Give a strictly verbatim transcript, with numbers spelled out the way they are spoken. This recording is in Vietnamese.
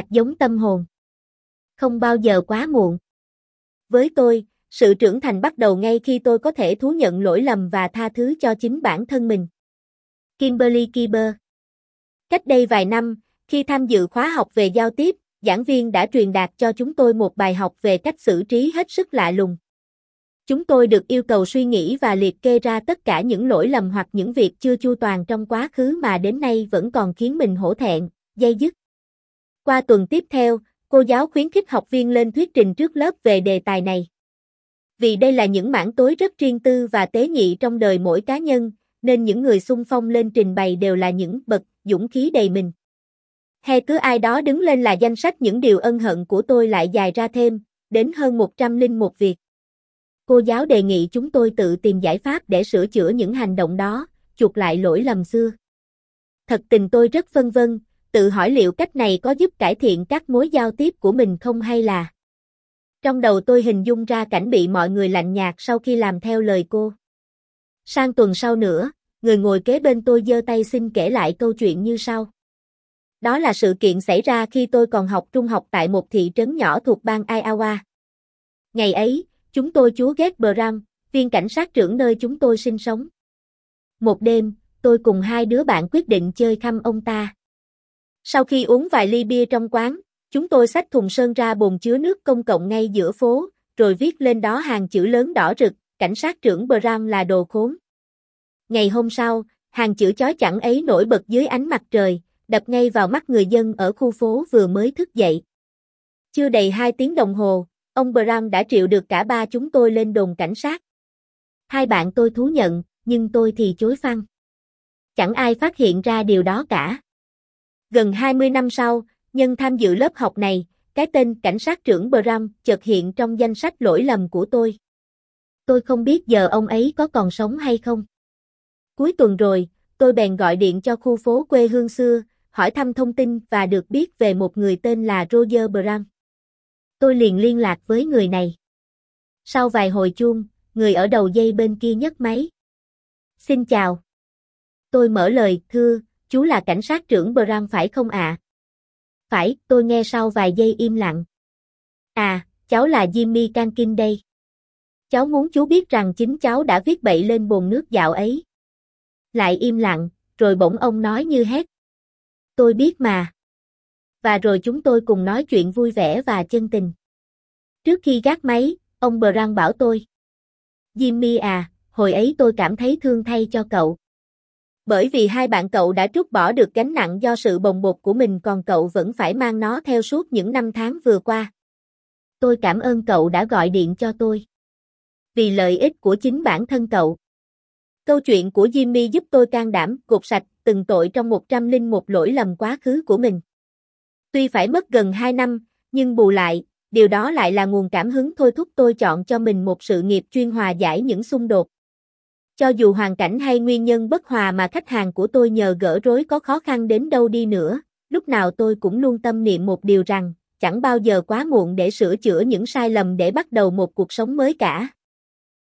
Hạt giống tâm hồn. Không bao giờ quá muộn. Với tôi, sự trưởng thành bắt đầu ngay khi tôi có thể thú nhận lỗi lầm và tha thứ cho chính bản thân mình. Kimberly Kiber. Cách đây vài năm, khi tham dự khóa học về giao tiếp, giảng viên đã truyền đạt cho chúng tôi một bài học về cách xử trí hết sức lạ lùng. Chúng tôi được yêu cầu suy nghĩ và liệt kê ra tất cả những lỗi lầm hoặc những việc chưa chu toàn trong quá khứ mà đến nay vẫn còn khiến mình hổ thẹn, day dứt. Qua tuần tiếp theo, cô giáo khuyến khích học viên lên thuyết trình trước lớp về đề tài này. Vì đây là những mảng tối rất riêng tư và tế nhị trong đời mỗi cá nhân, nên những người xung phong lên trình bày đều là những bậc dũng khí đầy mình. Hay cứ ai đó đứng lên là danh sách những điều ân hận của tôi lại dài ra thêm, đến hơn một trăm lẻ một việc. Cô giáo đề nghị chúng tôi tự tìm giải pháp để sửa chữa những hành động đó, chuộc lại lỗi lầm xưa. Thật tình tôi rất phân vân, tự hỏi liệu cách này có giúp cải thiện các mối giao tiếp của mình không hay là. Trong đầu tôi hình dung ra cảnh bị mọi người lạnh nhạt sau khi làm theo lời cô. Sang tuần sau nữa, người ngồi kế bên tôi giơ tay xin kể lại câu chuyện như sau. Đó là sự kiện xảy ra khi tôi còn học trung học tại một thị trấn nhỏ thuộc bang Iowa. Ngày ấy, chúng tôi chú Ghét Bram, viên cảnh sát trưởng nơi chúng tôi sinh sống. Một đêm, tôi cùng hai đứa bạn quyết định chơi khăm ông ta. Sau khi uống vài ly bia trong quán, chúng tôi xách thùng sơn ra bồn chứa nước công cộng ngay giữa phố, rồi viết lên đó hàng chữ lớn đỏ rực, cảnh sát trưởng Bram là đồ khốn. Ngày hôm sau, hàng chữ chói chang ấy nổi bật dưới ánh mặt trời, đập ngay vào mắt người dân ở khu phố vừa mới thức dậy. Chưa đầy hai tiếng đồng hồ, ông Bram đã triệu được cả ba chúng tôi lên đồn cảnh sát. Hai bạn tôi thú nhận, nhưng tôi thì chối phăng. Chẳng ai phát hiện ra điều đó cả. Gần hai mươi năm sau, nhân tham dự lớp học này, cái tên cảnh sát trưởng Bram chợt hiện trong danh sách lỗi lầm của tôi. Tôi không biết giờ ông ấy có còn sống hay không. Cuối tuần rồi, tôi bèn gọi điện cho khu phố quê hương xưa, hỏi thăm thông tin và được biết về một người tên là Roger Bram. Tôi liền liên lạc với người này. Sau vài hồi chuông, người ở đầu dây bên kia nhấc máy. Xin chào. Tôi mở lời, thưa, chú là cảnh sát trưởng Bram phải không ạ? Phải, tôi nghe sau vài giây im lặng. À, cháu là Jimmy Cankin đây. Cháu muốn chú biết rằng chính cháu đã viết bậy lên bồn nước dạo ấy. Lại im lặng, rồi bỗng ông nói như hét. Tôi biết mà. Và rồi chúng tôi cùng nói chuyện vui vẻ và chân tình. Trước khi gác máy, ông Bram bảo tôi. Jimmy à, hồi ấy tôi cảm thấy thương thay cho cậu. Bởi vì hai bạn cậu đã trút bỏ được gánh nặng do sự bồng bột của mình còn cậu vẫn phải mang nó theo suốt những năm tháng vừa qua. Tôi cảm ơn cậu đã gọi điện cho tôi. Vì lợi ích của chính bản thân cậu. Câu chuyện của Jimmy giúp tôi can đảm gột sạch từng tội trong một trăm lẻ một lỗi lầm quá khứ của mình. Tuy phải mất gần hai năm, nhưng bù lại, điều đó lại là nguồn cảm hứng thôi thúc tôi chọn cho mình một sự nghiệp chuyên hòa giải những xung đột. Cho dù hoàn cảnh hay nguyên nhân bất hòa mà khách hàng của tôi nhờ gỡ rối có khó khăn đến đâu đi nữa, lúc nào tôi cũng luôn tâm niệm một điều rằng, chẳng bao giờ quá muộn để sửa chữa những sai lầm để bắt đầu một cuộc sống mới cả.